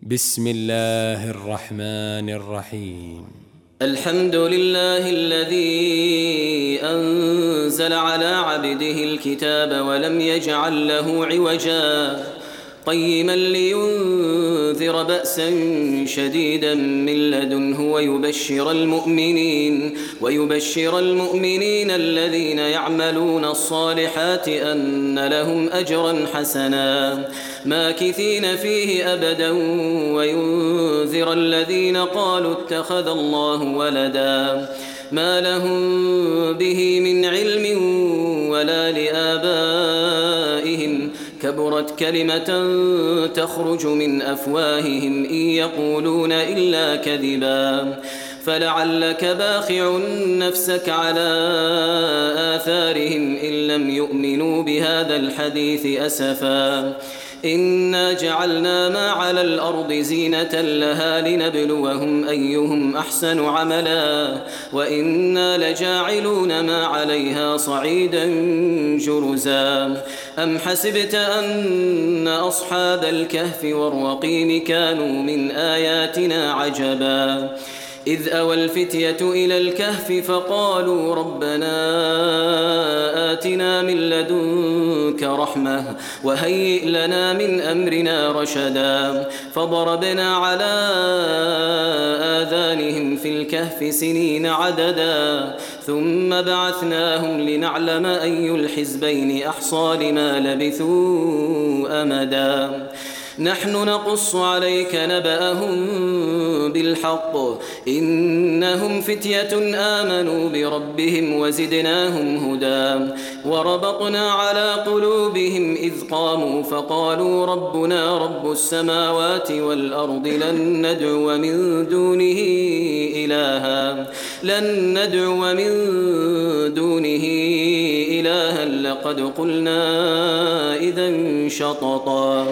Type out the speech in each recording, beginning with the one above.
بسم الله الرحمن الرحيم. الحمد لله الذي أنزل على عبده الكتاب ولم يجعل له عوجا قيما لينذر بأسا شديدا من لدنه ويبشر المؤمنين الذين يعملون الصالحات أن لهم أجرا حسنا ماكثين فيه أبدا وينذر الذين قالوا اتخذ الله ولدا ما لهم به من علم ولا لآبائهم كبرت كلمة تخرج من أفواههم إن يقولون إلا كذبا فلعلك باخع نفسك على آثارهم إن لم يؤمنوا بهذا الحديث أسفا إنا جعلنا ما على الأرض زينة لها لنبلوهم أيهم أحسن عملا وإنا لجاعلون ما عليها صعيدا جرزا أم حسبت أن أصحاب الكهف والرقيم كانوا من آياتنا عجبا إذ أوى الفتية إلى الكهف فقالوا ربنا آتنا من لدنك رحمة وهيئ لنا من أمرنا رشدا فضربنا على آذانهم في الكهف سنين عددا ثم بعثناهم لنعلم أي الحزبين أحصى لما لبثوا أمدا نحن نقص عليك نبأهم بالحق إنهم فتية آمنوا بربهم وزدناهم هدى وربطنا على قلوبهم إذ قاموا فقالوا ربنا رب السماوات والأرض لن ندعو من دونه إلها لقد قلنا إذا شططا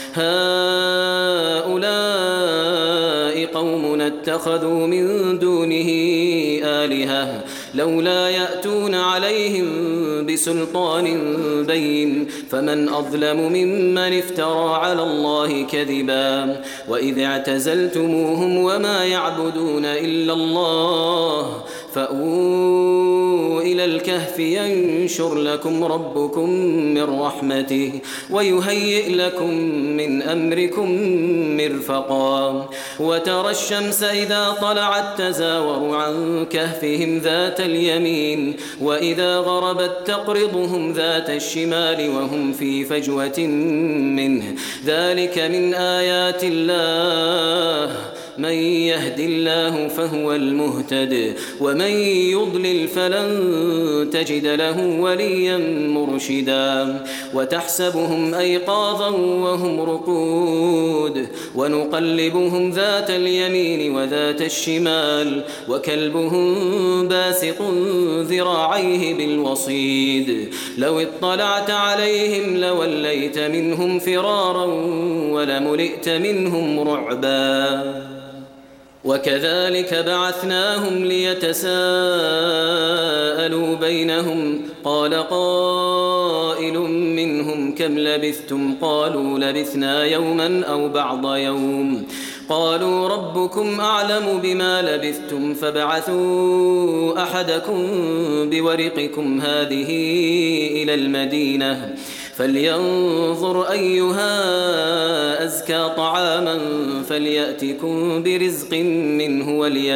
هؤلاء قومنا اتخذوا من دونه آلهة لولا يأتون عليهم بسلطان بين فمن أظلم ممن افترى على الله كذبا وإذ اعتزلتموهم وما يعبدون إلا الله فأووا إلى الكهف ينشر لكم ربكم من رحمته ويهيئ لكم من أمركم مرفقا وترى الشمس إذا طلعت تزاور عن كهفهم ذات اليمين وإذا غربت تقرضهم ذات الشمال وهم في فجوة منه ذلك من آيات الله من يهد الله فهو المهتد ومن يضلل فلن تجد له وليا مرشدا وتحسبهم أيقاظا وهم رقود ونقلبهم ذات اليمين وذات الشمال وكلبهم باسط ذراعيه بالوصيد لو اطلعت عليهم لوليت منهم فرارا ولملئت منهم رعبا وكذلك بعثناهم ليتساءلوا بينهم قال قائل منهم كم لبثتم قالوا لبثنا يوما أو بعض يوم قالوا ربكم أعلم بما لبثتم فابعثوا أحدكم بورقكم هذه إلى المدينة فلينظر أيها أزكى طعاما فليأتكم برزق منه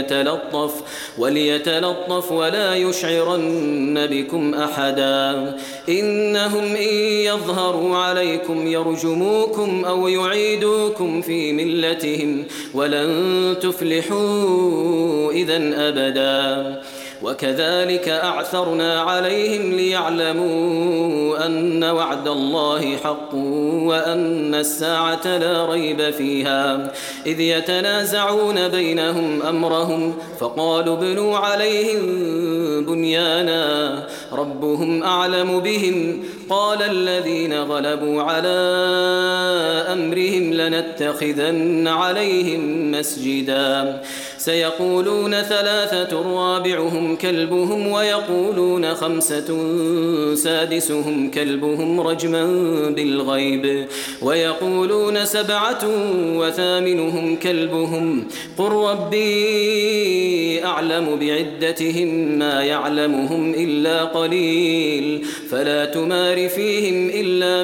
وليتلطف ولا يشعرن بكم أحدا إنهم إن يظهروا عليكم يرجموكم أو يعيدوكم في ملتهم ولن تفلحوا إذن أبدا وكذلك أعثرنا عليهم ليعلموا أن وعد الله حق وأن الساعة لا ريب فيها إذ يتنازعون بينهم أمرهم فقالوا ابنوا عليهم بنيانا ربهم أعلم بهم قال الذين غلبوا على أمرهم لنتخذن عليهم مسجدا سيقولون 3 رابعهم كلبهم ويقولون 5 سادسهم كلبهم رجما بالغيب ويقولون 7 وثامنهم كلبهم قل ربي أعلم بعدتهم ما يعلمهم إلا قليل فلا تمار فيهم إلا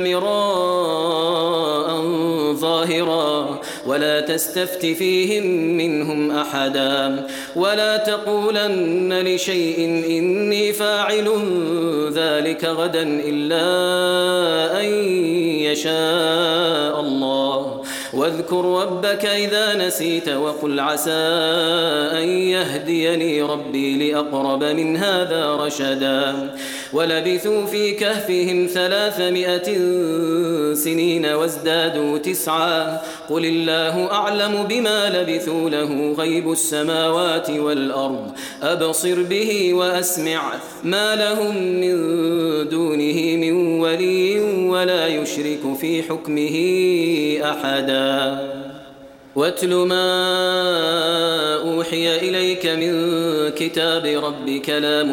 مراء ظاهرا ولا تستفت فيهم منهم أحدا ولا تقولن لشيء إني فاعل ذلك غدا إلا أن يشاء الله واذكر ربك إذا نسيت وقل عسى أن يهديني ربي لأقرب من هذا رشدا ولبثوا في كهفهم 300 سنين وازدادوا 9 قل الله أعلم بما لبثوا له غيب السماوات والأرض أبصر به وأسمع ما لهم من دونه من ولي ولا يشرك في حكمه أحدا واتل ما أوحي إليك من كتاب ربك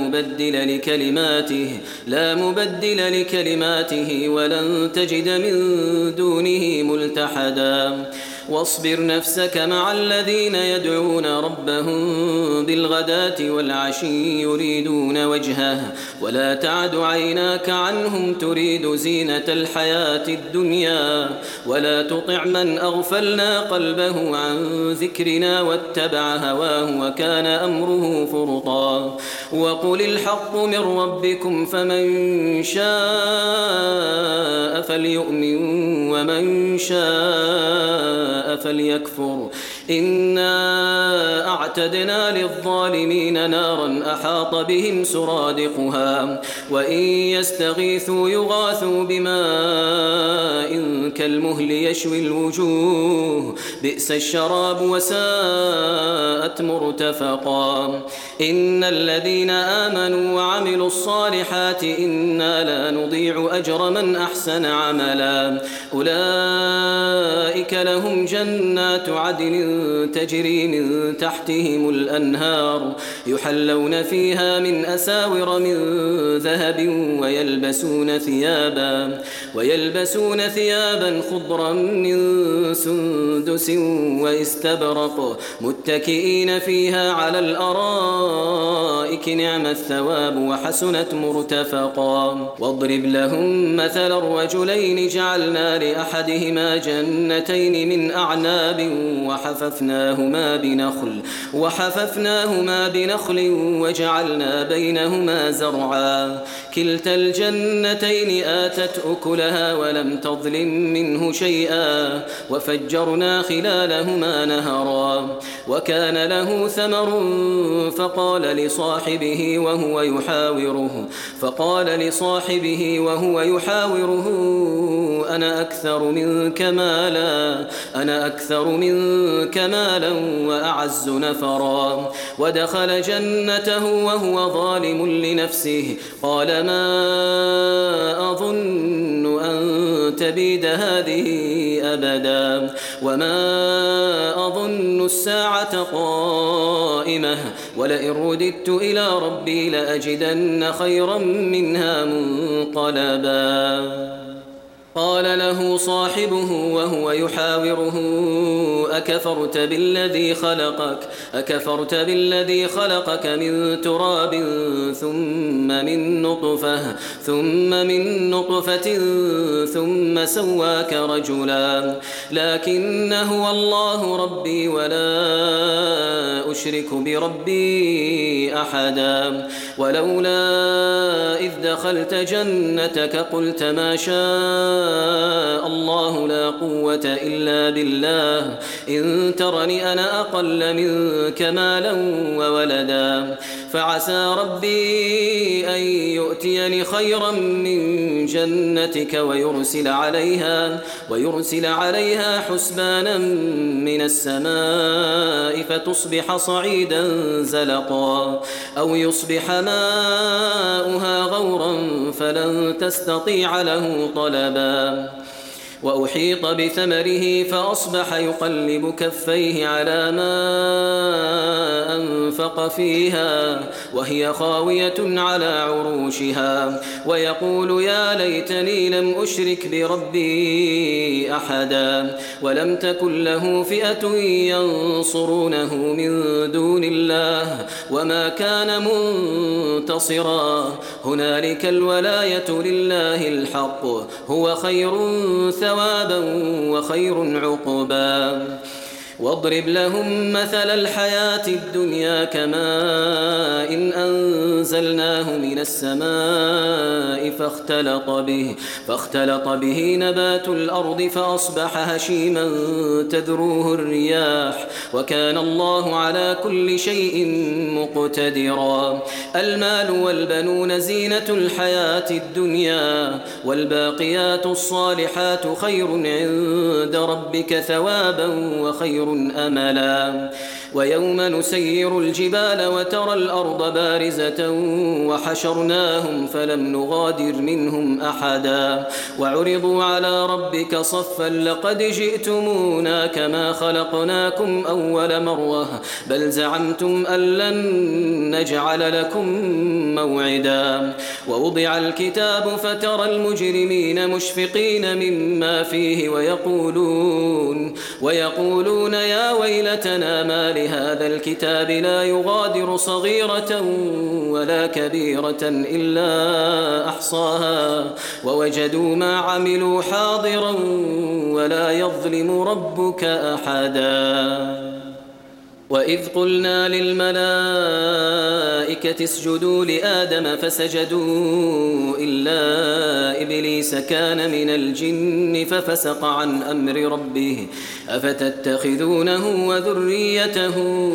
لا مبدل لكلماته ولن تجد من دونه ملتحدا واصبر نفسك مع الذين يدعون ربهم بالغداة والعشي يريدون وجهه ولا تعد عيناك عنهم تريد زينة الحياة الدنيا ولا تطع من أغفلنا قلبه عن ذكرنا واتبع هواه وكان أمره فرطا وقل الحق من ربكم فمن شاء فليؤمن ومن شاء فليكفر إنا أعتدنا للظالمين نارا أحاط بهم سرادقها وإن يستغيثوا يغاثوا بماء كالمهل يشوي الوجوه بئس الشراب وساءت مرتفقا إن الذين آمنوا وعملوا الصالحات إنا لا نضيع أجر من أحسن عملا أولئك لهم جنات عدن تجري من تحتهم الأنهار يحلون فيها من أساور من ذهب ويلبسون ثيابا خضرا من سندس واستبرق متكئين فيها على الأرائك نعم الثواب وحسنت مرتفقا واضرب لهم مثل الرجلين جعلنا لأحدهما جنتين من أعناب وحففناهما بنخل وجعلنا بينهما زرعا كلتا الجنتين آتت أكلها ولم تظلم منه شيئا وفجرنا خلالهما نهرا وكان له ثمر فقال لصاحبه وهو يحاوره أنا أكثر منك مالا وأعز نفرا ودخل جنته وهو ظالم لنفسه قال ما أظن أن تبيد هذه أبدا وما أظن الساعة قائمة ولئن رددت إلى ربي لأجدن خيرا منها منقلبا قال له صاحبه وهو يحاوره أكفرت بالذي خلقك من تراب ثم من نطفة ثم سواك رجلا لكن هو الله ربي ولا أشرك بربي أحدا ولولا إذ دخلت جنتك قلت ما شاء الله لا قوة إلا بالله إن ترني أنا أقل منك مالا وولدا فعسى ربي أن يؤتيني خيرا من جنتك ويرسل عليها حسبانا من السماء فتصبح صعيدا زلقا أو يصبح ماؤها غورا فلن تستطيع له طلبا وأحيط بثمره فأصبح يقلب كفيه على ما أنفق فيها وهي خاوية على عروشها ويقول يا ليتني لم أشرك بربي أحدا ولم تكن له فئة ينصرونه من دون الله وما كان منتصرا هنالك الولاية لله الحق هو خير ثوابا وخير عقبا واضرب لهم مثل الحياة الدنيا كماء إن أنزلناه من السماء فاختلط به نبات الأرض فأصبح هشيما تذروه الرياح وكان الله على كل شيء مقتدرا المال والبنون زينة الحياة الدنيا والباقيات الصالحات خير عند ربك ثوابا وخير أملا ويوم نسير الجبال وترى الأرض بارزة وحشرناهم فلم نغادر منهم أحدا وعرضوا على ربك صفا لقد جئتمونا كما خلقناكم أول مرة بل زعمتم أن لن نجعل لكم موعدا ووضع الكتاب فترى المجرمين مشفقين مما فيه ويقولون يا ويلتنا ما لهذا الكتاب لا يغادر صغيرة ولا كبيرة إلا أحصاها ووجدوا ما عملوا حاضرا ولا يظلم ربك أحدا وإذ قلنا للملائكة اسجدوا لآدم فسجدوا إلا إبليس كان من الجن ففسق عن أمر ربه أفتتخذونه وذريته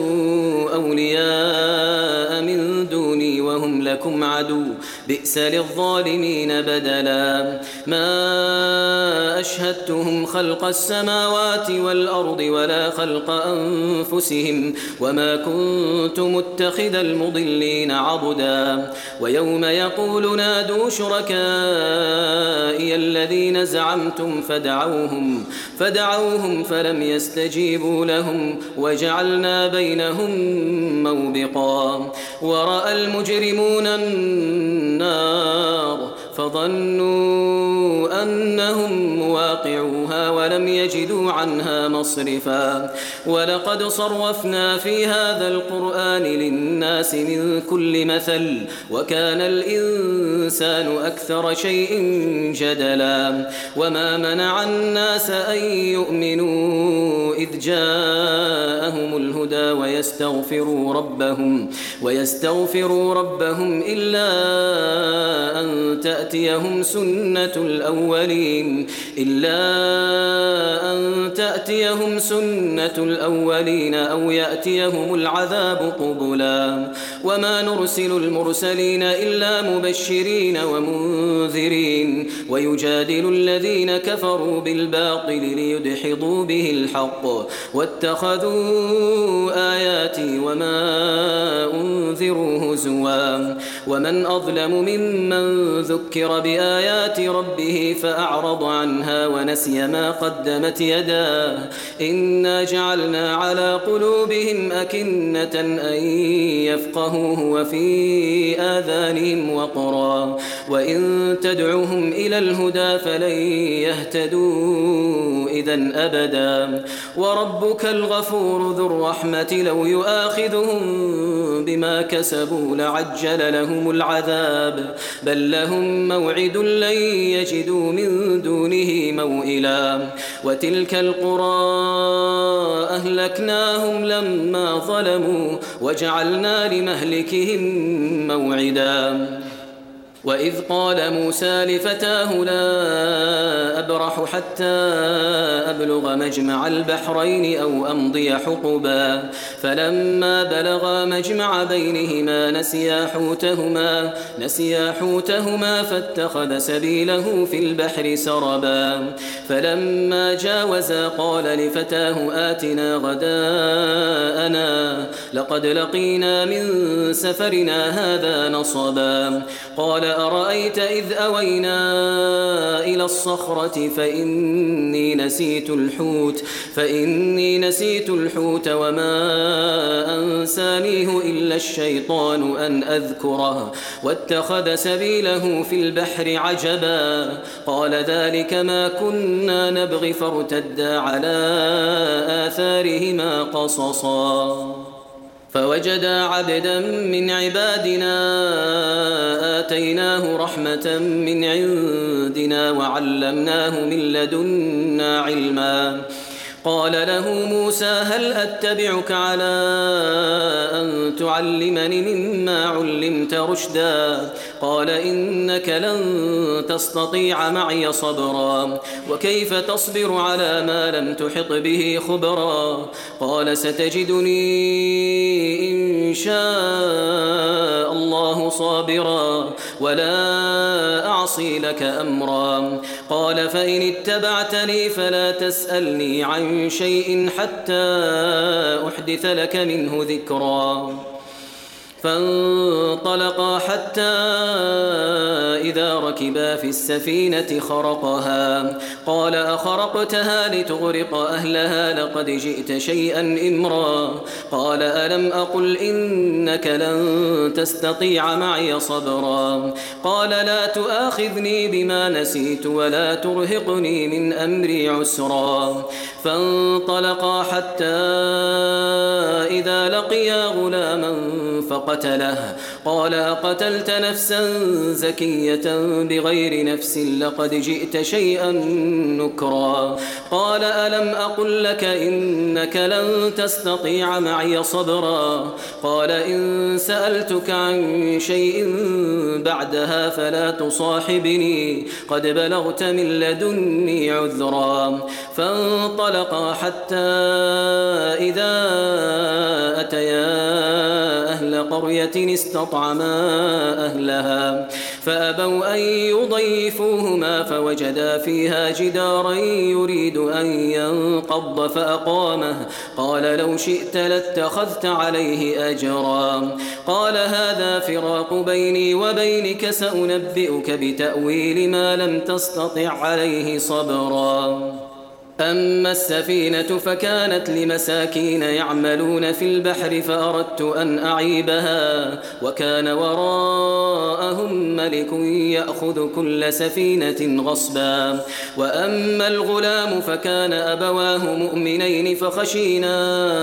أولياء من دوني وهم لكم عدو بئس للظالمين بدلا ما أشهدتهم خلق السماوات والأرض ولا خلق أنفسهم وما كنت متخذ المضلين عضدا ويوم يقول نادوا شركائي الذين زعمتم فدعوهم فلم يستجيبوا لهم وجعلنا بينهم موبقا ورأى المجرمون النار فظنوا أنهم مواقعوها ولم يجدوا عنها مصرفا ولقد صرفنا في هذا القرآن للناس من كل مثل وكان الإنسان أكثر شيء جدلا وما منع الناس أن يؤمنوا إذ جاءهم الهدى ويستغفروا ربهم إلا أن تأتيهم سنة الأولين أو يأتيهم العذاب قبلا وما نرسل المرسلين إلا مبشرين ومنذرين ويجادل الذين كفروا بالباطل ليدحضوا به الحق واتخذوا آياتي وما أنذروا هزوا ومن أظلم ممن ذكر بآيات ربه فأعرض عنها ونسي ما قدمت يداه إنا جعلنا على قلوبهم أكنة أن يفقهوه وفي آذانهم وقرا وإن تدعوهم إلى الهدى فلن يهتدوا إذن أبدا وربك الغفور ذو الرحمة لو يؤاخذهم بما كسبوا لعجل لهم العذاب بل لهم موعد لن يجدوا من دونه موئلا وتلك القرى أهلكناهم لما ظلموا وجعلنا لمهلكهم موعدا وإذ قال موسى لفتاه لا أبرح حتى أبلغ مجمع البحرين أو أمضي حقبا فلما بلغا مجمع بينهما نسيا حوتهما فاتخذ سبيله في البحر سربا فلما جاوزا قال لفتاه آتنا غداءنا لقد لقينا من سفرنا هذا نصبا قال أرأيت إذ أوينا إلى الصخرة فإني نسيت الحوت وما أنسانيه إلا الشيطان أن أذكره واتخذ سبيله في البحر عجبا قال ذلك ما كنا نبغي فارتدا على آثارهما قصصا فوجدا عبدا من عبادنا آتيناه رحمة من عندنا وعلمناه من لدنا علما قال له موسى هل أتبعك على أن تعلمني مما علمت رشدا قال إنك لن تستطيع معي صبرا وكيف تصبر على ما لم تحط به خبرا قال ستجدني إن شاء الله صابرا ولا أعصي لك أمرا قال فإن اتبعتني فلا تسألني عن شيء حتى أحدث لك منه ذكرا فانطلقا حتى إذا ركبا في السفينة خرقها قال أخرقتها لتغرق أهلها لقد جئت شيئا إمرا قال ألم أقل إنك لن تستطيع معي صبرا قال لا تؤاخذني بما نسيت ولا ترهقني من أمري عسرا فانطلقا حتى إذا لقيا غلاما فقتله قال أقتلت نفسا زكية بغير نفس لقد جئت شيئا نكرا قال ألم أقل لك إنك لن تستطيع معي صبرا قال إن سألتك عن شيء بعدها فلا تصاحبني قد بلغت من لدني عذرا فانطلقا حتى إذا أتيا أهل قرية استطعما أهلها فأبوا أن يضيفوهما فوجدا فيها جدارا يريد أن ينقض فأقامه قال لو شئت لاتخذت عليه أجرا قال هذا فراق بيني وبينك سأنبئك بتأويل ما لم تستطع عليه صبرا أما السفينة فكانت لمساكين يعملون في البحر فأردت أن أعيبها وكان وراءهم ملك يأخذ كل سفينة غصبا وأما الغلام فكان أبواه مؤمنين فخشينا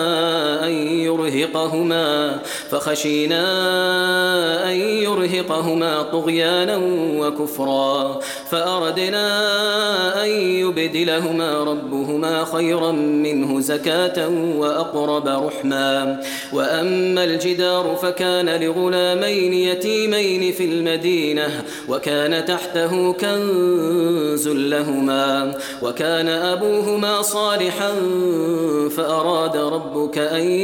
أن يرهقهما طغيانا وكفرا فأردنا أن يبدلهما ربهما خيرا منه زكاة وأقرب رحما وأما الجدار فكان لغلامين يتيمين في المدينة وكان تحته كنز لهما وكان أبوهما صالحا فأراد ربك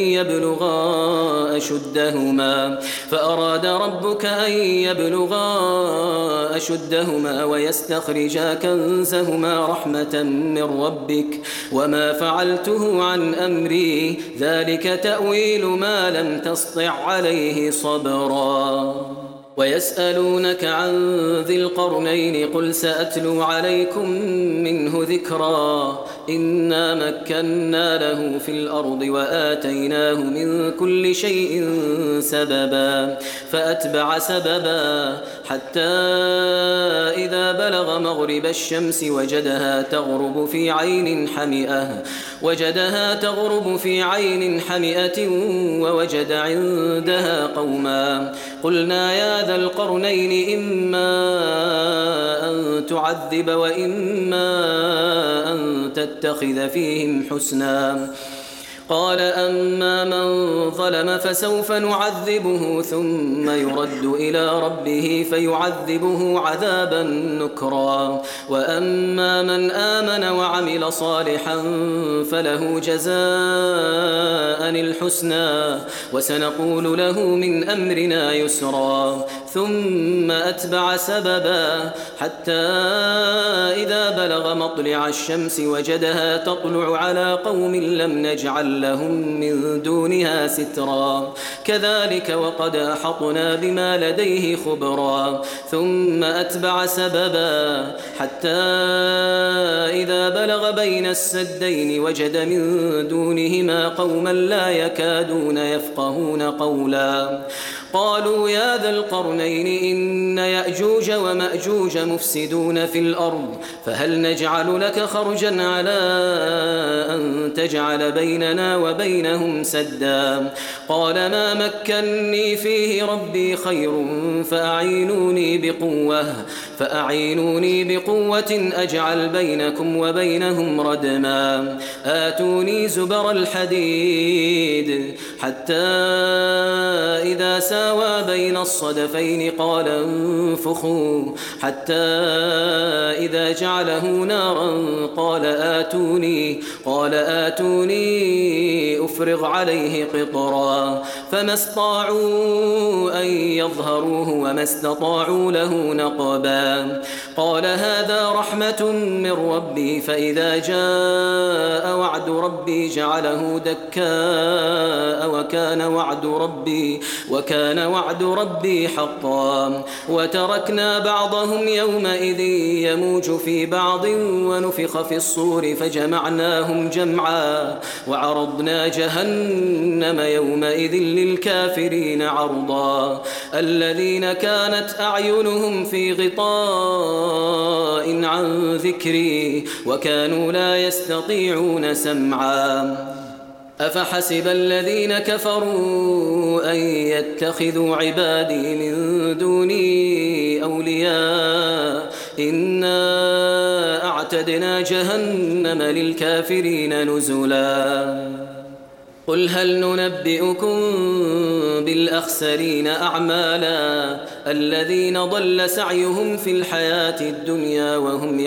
أن يبلغا أشدهما ويستخرجا كنزهما رحمة من ربك وما فعلته عن أمري ذلك تأويل ما لم تسطع عليه صبرا ويسألونك عن ذي القرنين قل سأتلو عليكم منه ذكرا إنا مكنا له في الأرض وآتيناه من كل شيء سببا فأتبع سببا حتى إذا بلغ مغرب الشمس وجدها تغرب في عين حمئة ووجد عندها قوما قلنا يا ذا القرنين إما أن تعذب وإما أن تتخذ فيهم حسنا قال أما من ظلم فسوف نعذبه ثم يرد إلى ربه فيعذبه عذابا نكرا وأما من آمن وعمل صالحا فله جزاء الحسنى وسنقول له من أمرنا يسرا ثم أتبع سببا حتى إذا بلغ مطلع الشمس وجدها تطلع على قوم لم نجعل لهم من دونها سترا كذلك وقد أحطنا بما لديه خبرا ثم أتبع سببا حتى إذا بلغ بين السدين وجد من دونهما قوما لا يكادون يفقهون قولا قالوا يا ذا القرنين إن يأجوج ومأجوج مفسدون في الأرض فهل نجعل لك خرجا على أن تجعل بيننا وبينهم سدا قال ما مكني فيه ربي خير فأعينوني بقوة أجعل بينكم وبينهم ردما آتوني زبر الحديد حتى إذا ساوى بين الصدفين قال انفخوا حتى إذا جعله نارا قال آتوني أفرغ عليه قطرا فما استطاعوا أن يظهروه وما استطاعوا له نقبا قال هذا رحمة من ربي فإذا جاء وعد ربي جعله دكاء وكان وعد ربي حقا وتركنا بعضهم يومئذ يموج في بعض ونفخ في الصور فجمعناهم جمعا وعرضنا جهنم يومئذ للكافرين عرضا الذين كانت أعينهم في غطاء عن ذكري وكانوا لا يستطيعون سمعا أفحسب الذين كفروا أن يتخذوا عبادي من دوني أولياء إنا أعتدنا جهنم للكافرين نزلا قل هل ننبئكم بالأخسرين أعمالا الذين ضل سعيهم في الحياة الدنيا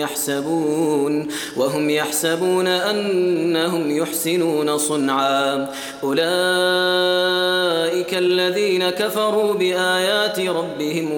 وهم يحسبون أنهم يحسنون صنعا أولئك الذين كفروا بآيات ربهم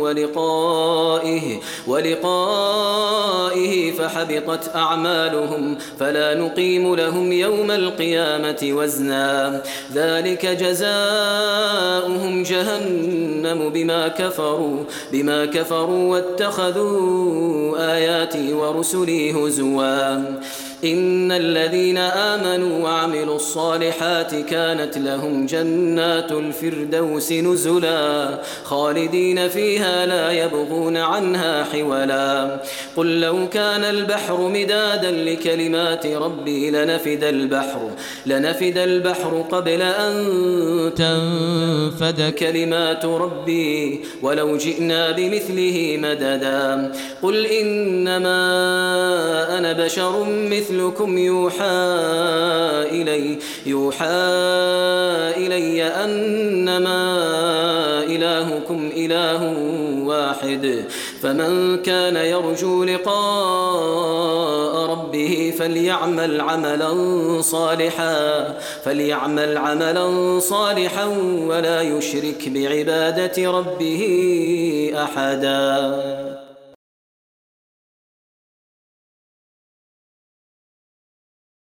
ولقائه فحبطت أعمالهم فلا نقيم لهم يوم القيامة وزنا ذلك جزاؤهم جهنم بما كفروا واتخذوا آياتي ورسلي هزوا إن الذين آمنوا وعملوا الصالحات كانت لهم جنات الفردوس نزلا خالدين فيها لا يبغون عنها حولا قل لو كان البحر مدادا لكلمات ربي لنفد البحر قبل أن تنفد كلمات ربي ولو جئنا بمثله مددا قل إنما أنا بشر مثلكم يوحى إلي أنما إلهكم إله واحد فمن كان يرجو لقاء ربه فليعمل عملا صالحا ولا يشرك بعبادة ربه أحدا